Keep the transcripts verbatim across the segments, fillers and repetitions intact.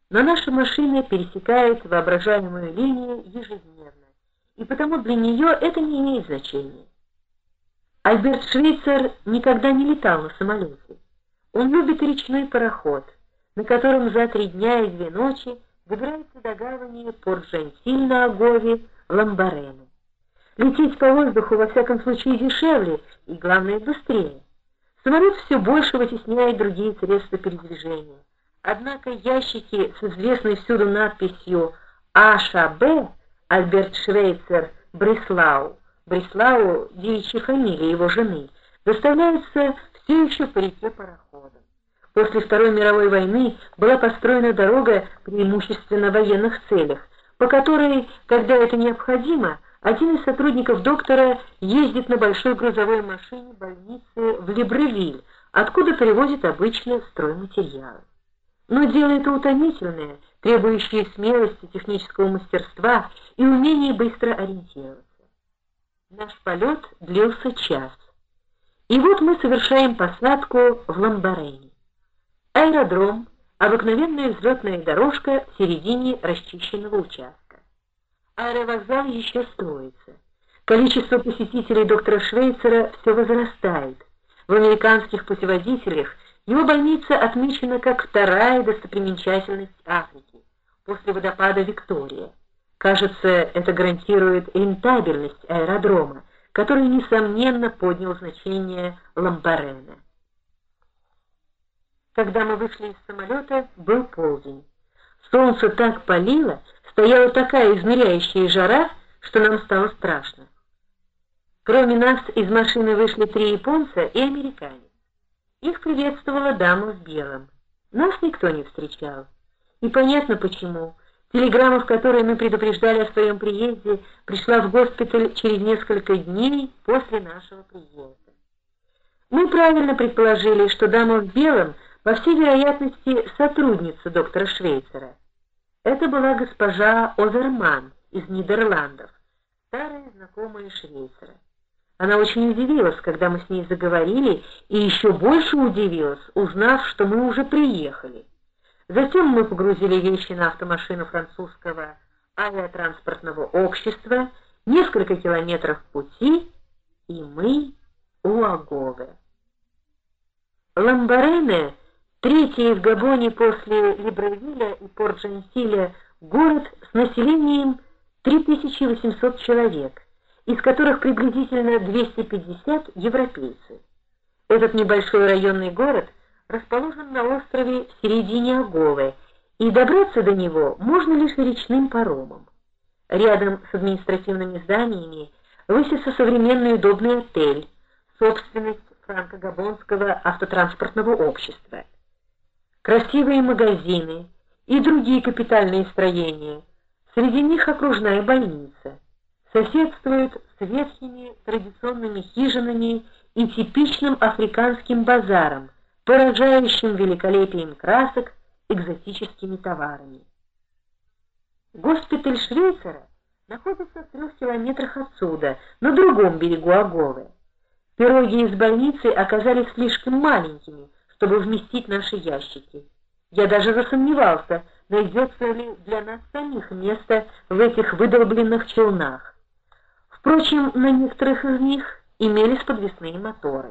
Но наша машина пересекает воображаемую линию ежедневно, и потому для нее это не имеет значения. Альберт Швейцер никогда не летал на самолете. Он любит речной пароход, на котором за три дня и две ночи добирается до гавани Порт-Жентиль на Агове в Ламбарене. Лететь по воздуху во всяком случае дешевле и, главное, быстрее. Самолет все больше вытесняет другие средства передвижения. Однако ящики с известной всюду надписью «Аш А Б» Альберт Швейцер Бреслау, Бреслау — девичья фамилия его жены, доставляются все еще по реке пароходом. После Второй мировой войны была построена дорога преимущественно в военных целях, по которой, когда это необходимо, один из сотрудников доктора ездит на большой грузовой машине больницы в Либревиль, откуда привозит обычно стройматериалы. Но дело это утомительное, требующее смелости, технического мастерства и умения быстро ориентироваться. Наш полет длился час. И вот мы совершаем посадку в Ламбарене. Аэродром — обыкновенная взлетная дорожка в середине расчищенного участка. Аэровокзал еще строится. Количество посетителей доктора Швейцера все возрастает. В американских путеводителях его больница отмечена как вторая достопримечательность Африки, после водопада Виктория. Кажется, это гарантирует рентабельность аэродрома, который, несомненно, поднял значение Ламбарена. Когда мы вышли из самолета, был полдень. Солнце так палило, стояла такая изнуряющая жара, что нам стало страшно. Кроме нас из машины вышли три японца и американец. Их приветствовала дама в белом. Нас никто не встречал. И понятно почему. Телеграмма, в которой мы предупреждали о своем приезде, пришла в госпиталь через несколько дней после нашего приезда. Мы правильно предположили, что дама в белом, по всей вероятности, сотрудница доктора Швейцера. Это была госпожа Озерман из Нидерландов, старая знакомая Швейцера. Она очень удивилась, когда мы с ней заговорили, и еще больше удивилась, узнав, что мы уже приехали. Затем мы погрузили вещи на автомашину французского авиатранспортного общества, несколько километров пути, и мы у Аговы. Ламбарене, третий в Габоне после Либревиля и Порт-Жентиля, город с населением три тысячи восемьсот человек, из которых приблизительно двести пятьдесят европейцы. Этот небольшой районный город расположен на острове в середине Аговы, и добраться до него можно лишь речным паромом. Рядом с административными зданиями высится современный удобный отель, собственность франко-габонского автотранспортного общества. Красивые магазины и другие капитальные строения, среди них окружная больница, соседствуют с ветхими традиционными хижинами и типичным африканским базаром, поражающим великолепием красок, экзотическими товарами. Госпиталь Швейцера находится в трех километрах отсюда, на другом берегу Аговы. Пироги из больницы оказались слишком маленькими, чтобы вместить наши ящики. Я даже засомневался, найдется ли для нас самих место в этих выдолбленных челнах. Впрочем, на некоторых из них имелись подвесные моторы.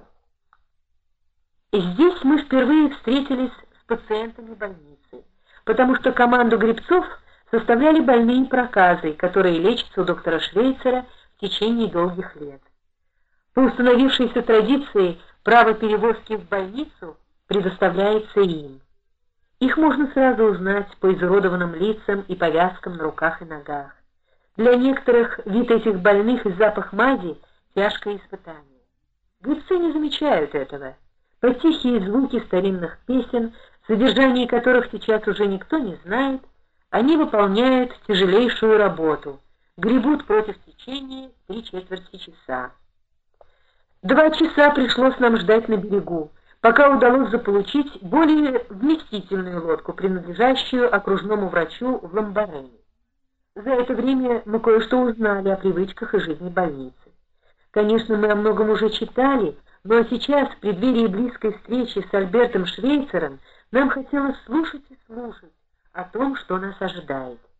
Здесь мы впервые встретились с пациентами больницы, потому что команду гребцов составляли больные проказы, которые лечатся у доктора Швейцера в течение долгих лет. По установившейся традиции право перевозки в больницу предоставляется им. Их можно сразу узнать по изуродованным лицам и повязкам на руках и ногах. Для некоторых вид этих больных и запах мази – тяжкое испытание. Гребцы не замечают этого. Под тихие звуки старинных песен, содержание которых сейчас уже никто не знает, они выполняют тяжелейшую работу, гребут против течения три четверти часа. Два часа пришлось нам ждать на берегу, пока удалось заполучить более вместительную лодку, принадлежащую окружному врачу в Ламбарене. За это время мы кое-что узнали о привычках и жизни больницы. Конечно, мы о многом уже читали, но сейчас, в преддверии близкой встречи с Альбертом Швейцером, нам хотелось слушать и слушать о том, что нас ожидает.